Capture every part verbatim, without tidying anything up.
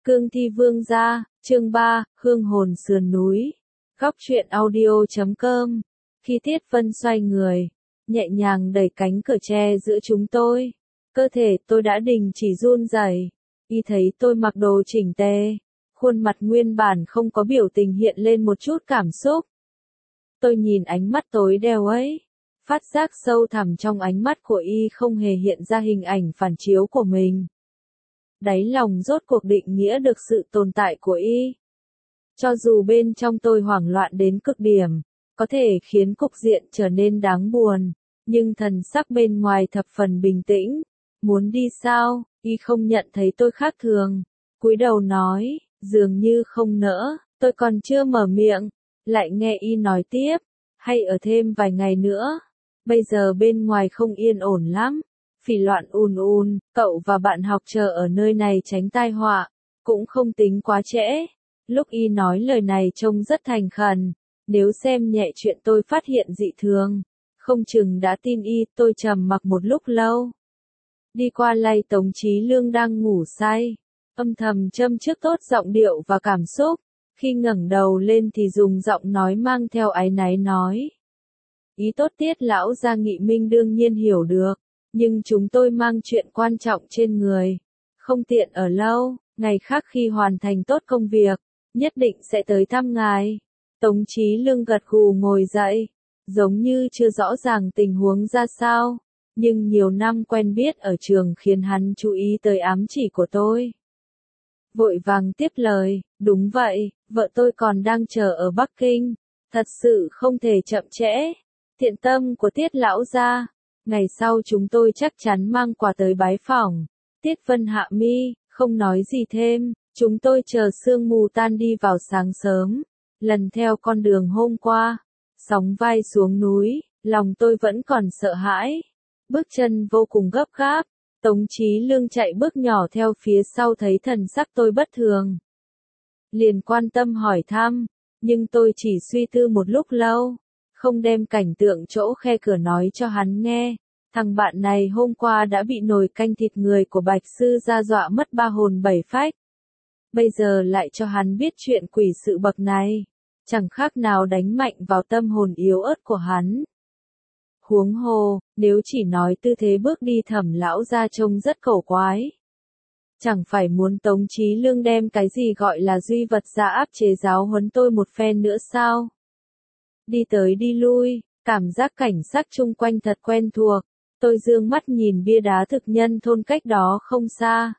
Cương thi vương gia, chương ba, hương hồn sườn núi. Góc truyện audio chấm com. Khi Tiết Vân xoay người, nhẹ nhàng đẩy cánh cửa tre giữa chúng tôi. Cơ thể tôi đã đình chỉ run rẩy. Y thấy tôi mặc đồ chỉnh tề, khuôn mặt nguyên bản không có biểu tình hiện lên một chút cảm xúc. Tôi nhìn ánh mắt tối đeo ấy, phát giác sâu thẳm trong ánh mắt của Y không hề hiện ra hình ảnh phản chiếu của mình. Đáy lòng rốt cuộc định nghĩa được sự tồn tại của Y. Cho dù bên trong tôi hoảng loạn đến cực điểm, có thể khiến cục diện trở nên đáng buồn, nhưng thần sắc bên ngoài thập phần bình tĩnh. Muốn đi sao? Y không nhận thấy tôi khác thường, cúi đầu nói, dường như không nỡ. Tôi còn chưa mở miệng, lại nghe Y nói tiếp, hay ở thêm vài ngày nữa. Bây giờ bên ngoài không yên ổn lắm. Phỉ loạn ùn ùn, cậu và bạn học chờ ở nơi này tránh tai họa, cũng không tính quá trễ. Lúc Y nói lời này trông rất thành khẩn, nếu xem nhẹ chuyện tôi phát hiện dị thường, không chừng đã tin Y. Tôi trầm mặc một lúc lâu. Đi qua lay Tống Chí Lương đang ngủ say, âm thầm châm trước tốt giọng điệu và cảm xúc, khi ngẩng đầu lên thì dùng giọng nói mang theo áy náy nói. Ý tốt Tiết lão gia Nghị Minh đương nhiên hiểu được. Nhưng chúng tôi mang chuyện quan trọng trên người, không tiện ở lâu, ngày khác khi hoàn thành tốt công việc, nhất định sẽ tới thăm ngài. Tống Chí Lương gật gù ngồi dậy, giống như chưa rõ ràng tình huống ra sao, nhưng nhiều năm quen biết ở trường khiến hắn chú ý tới ám chỉ của tôi. Vội vàng tiếp lời, đúng vậy, vợ tôi còn đang chờ ở Bắc Kinh, thật sự không thể chậm trễ. Thiện tâm của Tiết lão gia. Ngày sau chúng tôi chắc chắn mang quà tới bái phỏng. Tiết Vân hạ mi, không nói gì thêm, chúng tôi chờ sương mù tan đi vào sáng sớm, lần theo con đường hôm qua, sóng vai xuống núi, lòng tôi vẫn còn sợ hãi. Bước chân vô cùng gấp gáp, Tống Chí Lương chạy bước nhỏ theo phía sau thấy thần sắc tôi bất thường. Liền quan tâm hỏi thăm, nhưng tôi chỉ suy tư một lúc lâu. Không đem cảnh tượng chỗ khe cửa nói cho hắn nghe. Thằng bạn này hôm qua đã bị nồi canh thịt người của Bạch Sư gia dọa mất ba hồn bảy phách. Bây giờ lại cho hắn biết chuyện quỷ sự bậc này. Chẳng khác nào đánh mạnh vào tâm hồn yếu ớt của hắn. Huống hồ, nếu chỉ nói tư thế bước đi Thẩm lão gia trông rất cổ quái. Chẳng phải muốn Tống Chí Lương đem cái gì gọi là duy vật ra áp chế giáo huấn tôi một phen nữa sao? Đi tới đi lui, cảm giác cảnh sắc chung quanh thật quen thuộc. Tôi dương mắt nhìn bia đá thực nhân thôn cách đó không xa.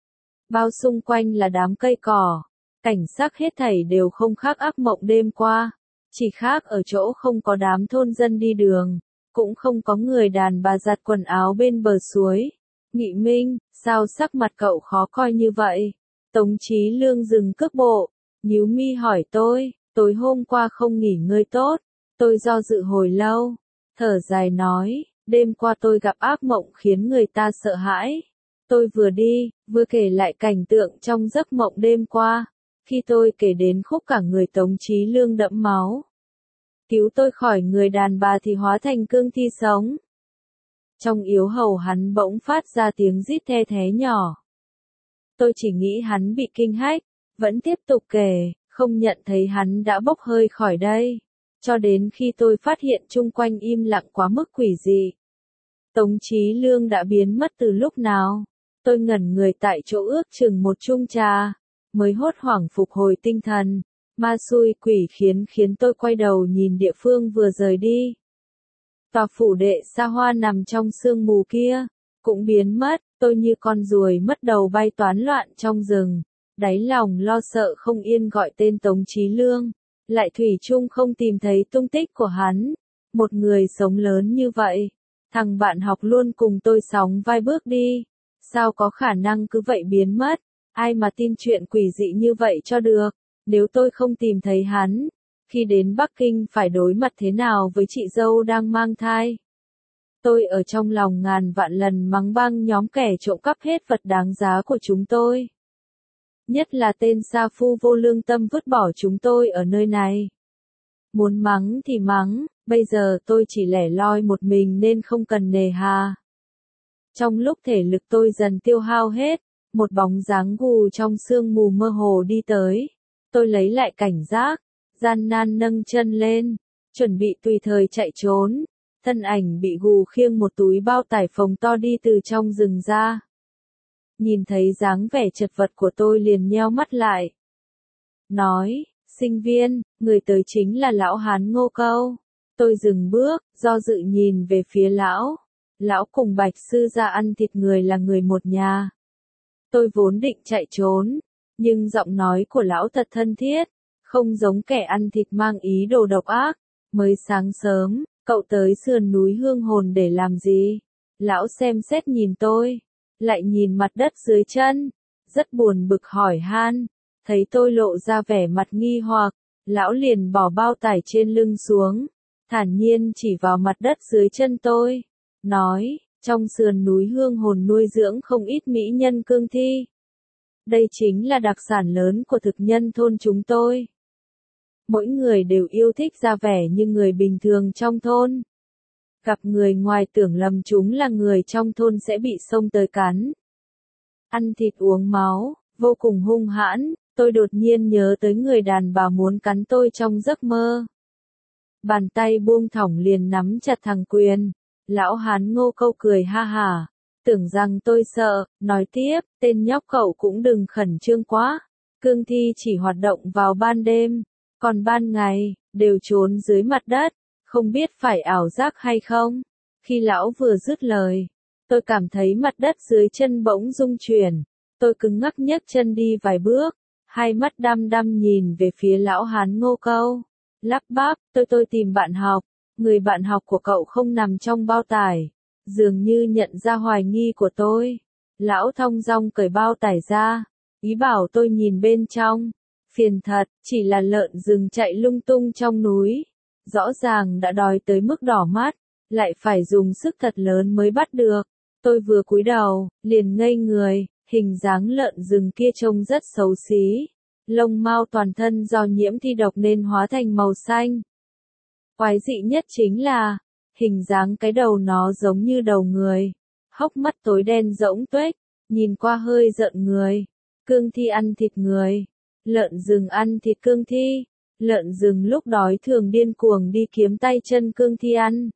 Bao xung quanh là đám cây cỏ. Cảnh sắc hết thảy đều không khác ác mộng đêm qua. Chỉ khác ở chỗ không có đám thôn dân đi đường. Cũng không có người đàn bà giặt quần áo bên bờ suối. Nghị Minh, sao sắc mặt cậu khó coi như vậy? Tống Chí Lương dừng cước bộ, nhíu mi hỏi tôi. Tối hôm qua không nghỉ ngơi tốt, tôi do dự hồi lâu, thở dài nói, đêm qua tôi gặp ác mộng khiến người ta sợ hãi. Tôi vừa đi, vừa kể lại cảnh tượng trong giấc mộng đêm qua, khi tôi kể đến khúc cả người Tống Chí Lương đẫm máu. Cứu tôi khỏi người đàn bà thì hóa thành cương thi sống. Trong yếu hầu hắn bỗng phát ra tiếng rít the thé nhỏ. Tôi chỉ nghĩ hắn bị kinh hách, vẫn tiếp tục kể. Không nhận thấy hắn đã bốc hơi khỏi đây, cho đến khi tôi phát hiện chung quanh im lặng quá mức quỷ dị. Tống Chí Lương đã biến mất từ lúc nào? Tôi ngẩn người tại chỗ ước chừng một chung trà, mới hốt hoảng phục hồi tinh thần. Ma xui quỷ khiến khiến tôi quay đầu nhìn địa phương vừa rời đi. Tòa phủ đệ xa hoa nằm trong sương mù kia, cũng biến mất. Tôi như con ruồi mất đầu bay toán loạn trong rừng. Đáy lòng lo sợ không yên gọi tên Tống Chí Lương, lại thủy chung không tìm thấy tung tích của hắn. Một người sống lớn như vậy, thằng bạn học luôn cùng tôi sóng vai bước đi, sao có khả năng cứ vậy biến mất, ai mà tin chuyện quỷ dị như vậy cho được, nếu tôi không tìm thấy hắn, khi đến Bắc Kinh phải đối mặt thế nào với chị dâu đang mang thai. Tôi ở trong lòng ngàn vạn lần mắng băng nhóm kẻ trộm cắp hết vật đáng giá của chúng tôi. Nhất là tên sa phu vô lương tâm vứt bỏ chúng tôi ở nơi này. Muốn mắng thì mắng, bây giờ tôi chỉ lẻ loi một mình nên không cần nề hà. Trong lúc thể lực tôi dần tiêu hao hết, Một bóng dáng gù trong sương mù mơ hồ đi tới. Tôi lấy lại cảnh giác, gian nan nâng chân lên, chuẩn bị tùy thời chạy trốn. Thân ảnh bị gù khiêng một túi bao tải phồng to đi từ trong rừng ra. Nhìn thấy dáng vẻ chật vật của tôi liền nheo mắt lại. Nói, sinh viên, người tới chính là lão hán Ngô Câu. Tôi dừng bước, do dự nhìn về phía lão. Lão cùng Bạch sư gia ăn thịt người là người một nhà. Tôi vốn định chạy trốn, nhưng giọng nói của lão thật thân thiết, không giống kẻ ăn thịt mang ý đồ độc ác. Mới sáng sớm, cậu tới sườn núi Hương Hồn để làm gì? Lão xem xét nhìn tôi, lại nhìn mặt đất dưới chân, rất buồn bực hỏi han. Thấy tôi lộ ra vẻ mặt nghi hoặc, lão liền bỏ bao tải trên lưng xuống, thản nhiên chỉ vào mặt đất dưới chân tôi, nói, trong sườn núi Hương Hồn nuôi dưỡng không ít mỹ nhân cương thi. Đây chính là đặc sản lớn của thực nhân thôn chúng tôi. Mỗi người đều yêu thích ra vẻ như người bình thường trong thôn. Gặp người ngoài tưởng lầm chúng là người trong thôn sẽ bị xông tới cắn. Ăn thịt uống máu, vô cùng hung hãn, tôi đột nhiên nhớ tới người đàn bà muốn cắn tôi trong giấc mơ. Bàn tay buông thõng liền nắm chặt thằng Quyền. Lão hán Ngô Câu cười ha hả, tưởng rằng tôi sợ, nói tiếp, tên nhóc cậu cũng đừng khẩn trương quá. Cương thi chỉ hoạt động vào ban đêm, còn ban ngày, đều trốn dưới mặt đất, không biết phải ảo giác hay không. Khi lão vừa dứt lời, tôi cảm thấy mặt đất dưới chân bỗng rung chuyển, tôi cứng ngắc nhấc chân đi vài bước, hai mắt đăm đăm nhìn về phía lão hán Ngô Câu, lắp bắp, tôi tôi tìm bạn học. Người bạn học của cậu không nằm trong bao tải, dường như nhận ra hoài nghi của tôi. Lão thong dong cởi bao tải ra, ý bảo tôi nhìn bên trong. Phiền thật, chỉ là lợn rừng chạy lung tung trong núi. Rõ ràng đã đói tới mức đỏ mắt, lại phải dùng sức thật lớn mới bắt được. Tôi vừa cúi đầu, liền ngây người, hình dáng lợn rừng kia trông rất xấu xí. Lông mao toàn thân do nhiễm thi độc nên hóa thành màu xanh. Quái dị nhất chính là, hình dáng cái đầu nó giống như đầu người, hốc mắt tối đen rỗng tuếch, nhìn qua hơi giận người. Cương thi ăn thịt người, lợn rừng ăn thịt cương thi, lợn rừng lúc đói thường điên cuồng đi kiếm tay chân cương thi ăn.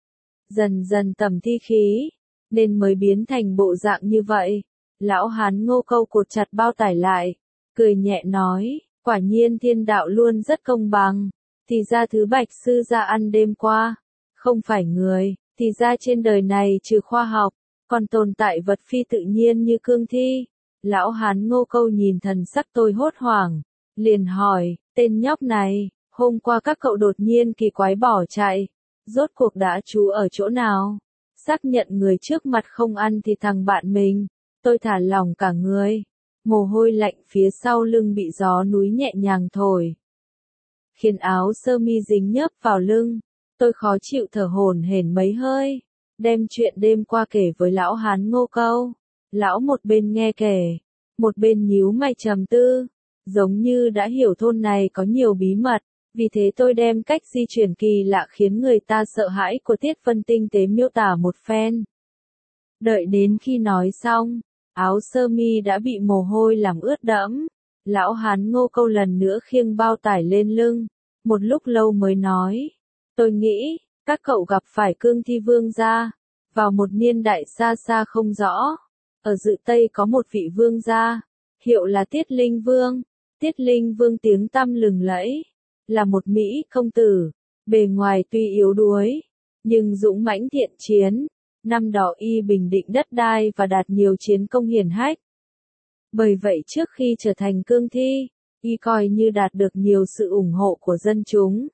Dần dần tẩm thi khí, nên mới biến thành bộ dạng như vậy. Lão hán Ngô Câu cột chặt bao tải lại, cười nhẹ nói, quả nhiên thiên đạo luôn rất công bằng. Thì ra thứ Bạch sư gia ăn đêm qua, không phải người, thì ra trên đời này trừ khoa học, còn tồn tại vật phi tự nhiên như cương thi. Lão hán Ngô Câu nhìn thần sắc tôi hốt hoảng, liền hỏi, tên nhóc này, hôm qua các cậu đột nhiên kỳ quái bỏ chạy, rốt cuộc đã trú ở chỗ nào? Xác nhận người trước mặt không ăn thì thằng bạn mình, tôi thả lỏng cả người, mồ hôi lạnh phía sau lưng bị gió núi nhẹ nhàng thổi, khiến áo sơ mi dính nhớp vào lưng. Tôi khó chịu thở hổn hển mấy hơi, đem chuyện đêm qua kể với lão hán Ngô Câu. Lão một bên nghe kể, một bên nhíu mày trầm tư, giống như đã hiểu thôn này có nhiều bí mật, vì thế tôi đem cách di chuyển kỳ lạ khiến người ta sợ hãi của Tiết Vân tinh tế miêu tả một phen. Đợi đến khi nói xong, áo sơ mi đã bị mồ hôi làm ướt đẫm. Lão hán Ngô Câu lần nữa khiêng bao tải lên lưng, một lúc lâu mới nói, tôi nghĩ, các cậu gặp phải cương thi vương gia, vào một niên đại xa xa không rõ. Ở Dự Tây có một vị vương gia, hiệu là Tiết Linh Vương. Tiết Linh Vương tiếng tăm lừng lẫy, là một Mỹ công tử, bề ngoài tuy yếu đuối, nhưng dũng mãnh thiện chiến. Năm đó y bình định đất đai và đạt nhiều chiến công hiển hách. Bởi vậy trước khi trở thành cương thi, y coi như đạt được nhiều sự ủng hộ của dân chúng.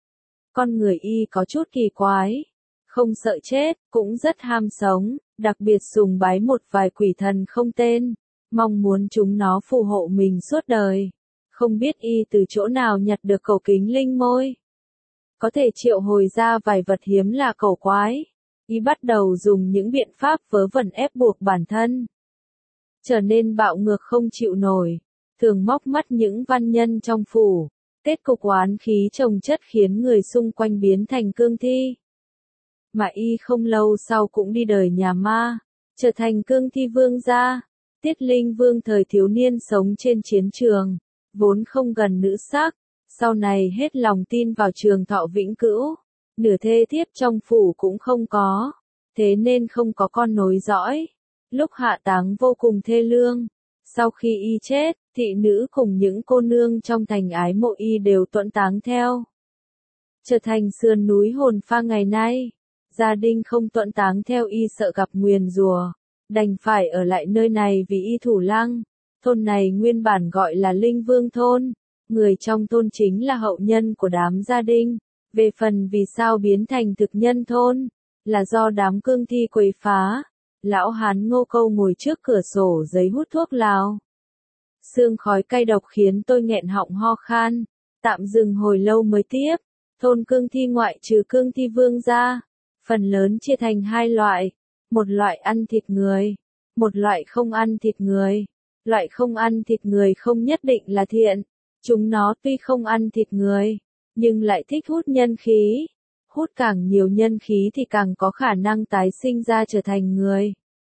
Con người y có chút kỳ quái, không sợ chết, cũng rất ham sống, đặc biệt sùng bái một vài quỷ thần không tên, mong muốn chúng nó phù hộ mình suốt đời. Không biết y từ chỗ nào nhặt được cầu kính linh môi, có thể triệu hồi ra vài vật hiếm là cầu quái. Y bắt đầu dùng những biện pháp vớ vẩn ép buộc bản thân, trở nên bạo ngược không chịu nổi, thường móc mắt những văn nhân trong phủ. Kết cục oán khí chồng chất khiến người xung quanh biến thành cương thi. Mà y không lâu sau cũng đi đời nhà ma, trở thành cương thi vương gia. Tiết Linh Vương thời thiếu niên sống trên chiến trường, vốn không gần nữ sắc, sau này hết lòng tin vào Trường Thọ vĩnh cửu, nửa thê thiếp trong phủ cũng không có, thế nên không có con nối dõi. Lúc hạ táng vô cùng thê lương, sau khi y chết, thị nữ cùng những cô nương trong thành ái mộ y đều tuẫn táng theo. Trở thành sườn núi hồn pha ngày nay, gia đình không tuẫn táng theo y sợ gặp nguyền rủa, đành phải ở lại nơi này vì y thủ lăng. Thôn này nguyên bản gọi là Linh Vương thôn, người trong thôn chính là hậu nhân của đám gia đình. Về phần vì sao biến thành thực nhân thôn, là do đám cương thi quấy phá. Lão hán Ngô Câu ngồi trước cửa sổ giấy hút thuốc lào. Sương khói cay độc khiến tôi nghẹn họng ho khan, tạm dừng hồi lâu mới tiếp. Thôn cương thi ngoại trừ cương thi vương ra, phần lớn chia thành hai loại, một loại ăn thịt người, một loại không ăn thịt người. Loại không ăn thịt người không nhất định là thiện, chúng nó tuy không ăn thịt người, nhưng lại thích hút nhân khí. Hút càng nhiều nhân khí thì càng có khả năng tái sinh ra trở thành người.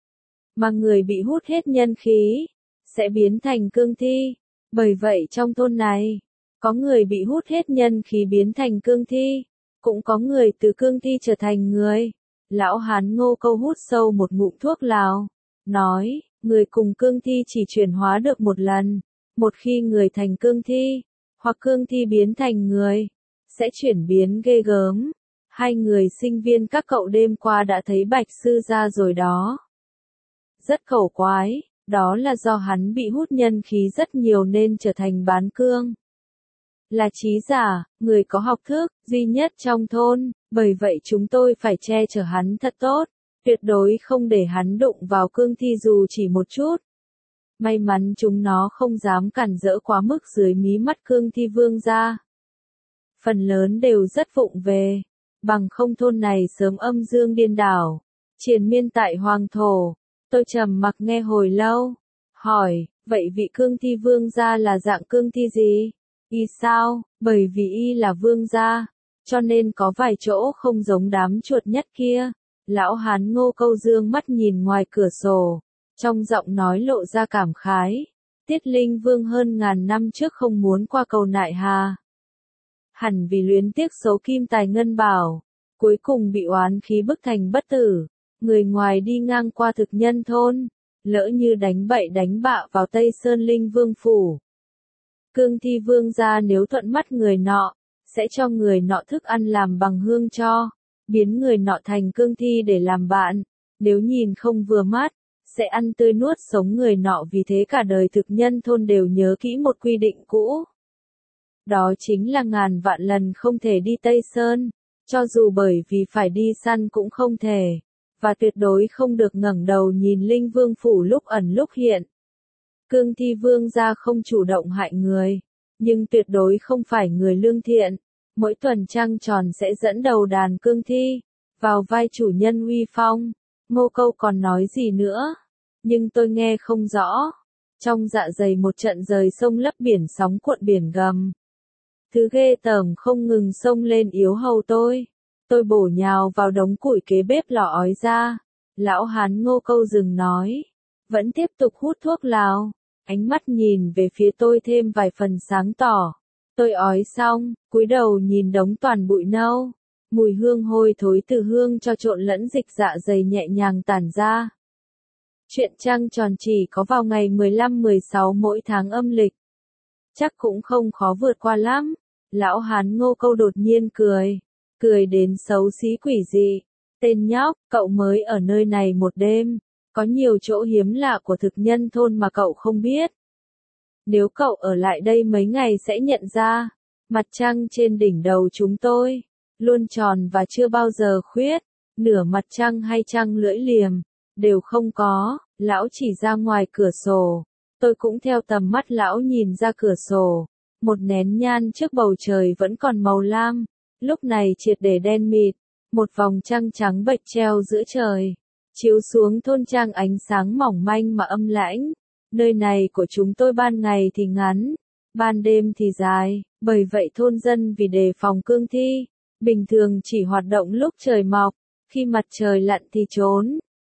Mà người bị hút hết nhân khí, sẽ biến thành cương thi. Bởi vậy trong thôn này, có người bị hút hết nhân khí biến thành cương thi, cũng có người từ cương thi trở thành người. Lão hán Ngô Câu hút sâu một ngụm thuốc lào, nói, người cùng cương thi chỉ chuyển hóa được một lần. Một khi người thành cương thi, hoặc cương thi biến thành người, sẽ chuyển biến ghê gớm. Hai người sinh viên các cậu đêm qua đã thấy Bạch Sư gia rồi đó. Rất khẩu quái, đó là do hắn bị hút nhân khí rất nhiều nên trở thành bán cương. Là trí giả, người có học thức, duy nhất trong thôn, bởi vậy chúng tôi phải che chở hắn thật tốt, tuyệt đối không để hắn đụng vào cương thi dù chỉ một chút. May mắn chúng nó không dám cản rỡ quá mức dưới mí mắt cương thi vương gia. Phần lớn đều rất vụng về, bằng không thôn này sớm âm dương điên đảo, triền miên tại hoàng thổ. Tôi trầm mặc nghe hồi lâu, hỏi, vậy vị cương thi vương gia là dạng cương thi gì? Y sao? Bởi vì y là vương gia, cho nên có vài chỗ không giống đám chuột nhất kia. Lão hán Ngô Câu dương mắt nhìn ngoài cửa sổ, trong giọng nói lộ ra cảm khái. Tiết Linh Vương hơn ngàn năm trước không muốn qua cầu Nại Hà. Hẳn vì luyến tiếc số kim tài ngân bảo, cuối cùng bị oán khí bức thành bất tử. Người ngoài đi ngang qua thực nhân thôn, lỡ như đánh bậy đánh bạ vào Tây Sơn Linh Vương phủ. Cương thi vương gia nếu thuận mắt người nọ, sẽ cho người nọ thức ăn làm bằng hương cho, biến người nọ thành cương thi để làm bạn. Nếu nhìn không vừa mắt, sẽ ăn tươi nuốt sống người nọ. Vì thế cả đời thực nhân thôn đều nhớ kỹ một quy định cũ. Đó chính là ngàn vạn lần không thể đi Tây Sơn, cho dù bởi vì phải đi săn cũng không thể. Và tuyệt đối không được ngẩng đầu nhìn Linh Vương phủ lúc ẩn lúc hiện. Cương thi vương gia không chủ động hại người, nhưng tuyệt đối không phải người lương thiện. Mỗi tuần trăng tròn sẽ dẫn đầu đàn cương thi vào vai chủ nhân uy phong. Ngô Câu còn nói gì nữa, nhưng tôi nghe không rõ. Trong dạ dày một trận rời sông lấp biển, sóng cuộn biển gầm. Thứ ghê tởm không ngừng xông lên yếu hầu tôi. Tôi bổ nhào vào đống củi kế bếp lò ói ra. Lão hán Ngô Câu dừng nói, vẫn tiếp tục hút thuốc lào. Ánh mắt nhìn về phía tôi thêm vài phần sáng tỏ. Tôi ói xong, cúi đầu nhìn đống toàn bụi nâu. Mùi hương hôi thối từ hương cho trộn lẫn dịch dạ dày nhẹ nhàng tản ra. Chuyện trăng tròn chỉ có vào ngày mười lăm mười sáu mỗi tháng âm lịch. Chắc cũng không khó vượt qua lắm. Lão hán Ngô Câu đột nhiên cười. Cười đến xấu xí quỷ dị. Tên nhóc, cậu mới ở nơi này một đêm. Có nhiều chỗ hiếm lạ của thực nhân thôn mà cậu không biết. Nếu cậu ở lại đây mấy ngày sẽ nhận ra, mặt trăng trên đỉnh đầu chúng tôi, luôn tròn và chưa bao giờ khuyết, nửa mặt trăng hay trăng lưỡi liềm, đều không có. Lão chỉ ra ngoài cửa sổ, tôi cũng theo tầm mắt lão nhìn ra cửa sổ, một nén nhang trước bầu trời vẫn còn màu lam, lúc này triệt để đen mịt, một vòng trăng trắng bệch treo giữa trời, chiếu xuống thôn trang ánh sáng mỏng manh mà âm lãnh. Nơi này của chúng tôi ban ngày thì ngắn, ban đêm thì dài, bởi vậy thôn dân vì đề phòng cương thi, bình thường chỉ hoạt động lúc trời mọc, khi mặt trời lặn thì trốn.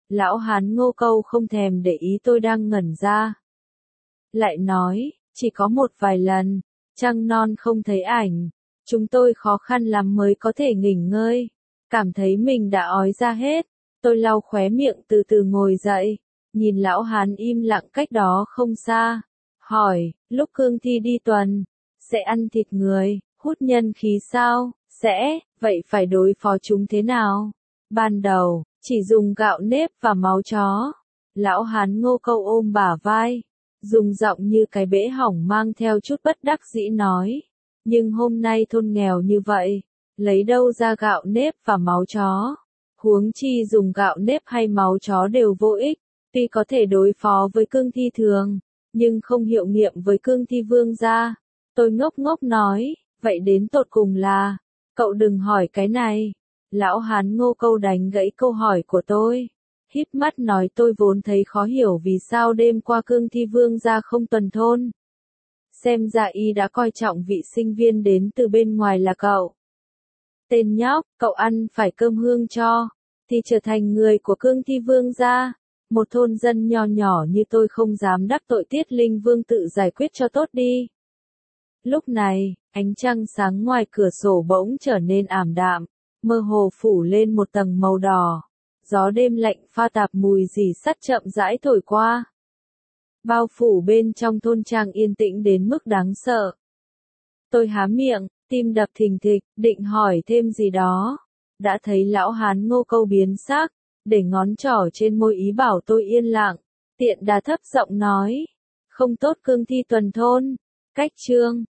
Lão hán Ngô Câu không thèm để ý tôi đang ngẩn ra. Lại nói, chỉ có một vài lần, trăng non không thấy ảnh, chúng tôi khó khăn lắm mới có thể nghỉ ngơi, cảm thấy mình đã ói ra hết. Tôi lau khóe miệng từ từ ngồi dậy, nhìn lão hán im lặng cách đó không xa, hỏi, lúc cương thi đi tuần, sẽ ăn thịt người, hút nhân khí sao? Sẽ, vậy phải đối phó chúng thế nào? Ban đầu, chỉ dùng gạo nếp và máu chó. Lão hán Ngô Câu ôm bả vai, dùng giọng như cái bể hỏng mang theo chút bất đắc dĩ nói. Nhưng hôm nay thôn nghèo như vậy, lấy đâu ra gạo nếp và máu chó? Huống chi dùng gạo nếp hay máu chó đều vô ích, tuy có thể đối phó với cương thi thường, nhưng không hiệu nghiệm với cương thi vương gia. Tôi ngốc ngốc nói, vậy đến tột cùng là, cậu đừng hỏi cái này. Lão hán Ngô Câu đánh gãy câu hỏi của tôi, híp mắt nói tôi vốn thấy khó hiểu vì sao đêm qua cương thi vương gia không tuần thôn. Xem ra y đã coi trọng vị sinh viên đến từ bên ngoài là cậu. Tên nhóc, cậu ăn phải cơm hương cho, thì trở thành người của cương thi vương gia. Một thôn dân nho nhỏ như tôi không dám đắc tội Tiết Linh Vương, tự giải quyết cho tốt đi. Lúc này, ánh trăng sáng ngoài cửa sổ bỗng trở nên ảm đạm, mơ hồ phủ lên một tầng màu đỏ. Gió đêm lạnh pha tạp mùi rỉ sắt chậm rãi thổi qua. Bao phủ bên trong thôn trang yên tĩnh đến mức đáng sợ. Tôi há miệng, tim đập thình thịch, định hỏi thêm gì đó. Đã thấy lão hán Ngô Câu biến sắc, để ngón trỏ trên môi ý bảo tôi yên lặng. Tiện đà thấp giọng nói, không tốt cương thi tuần thôn. Cách chương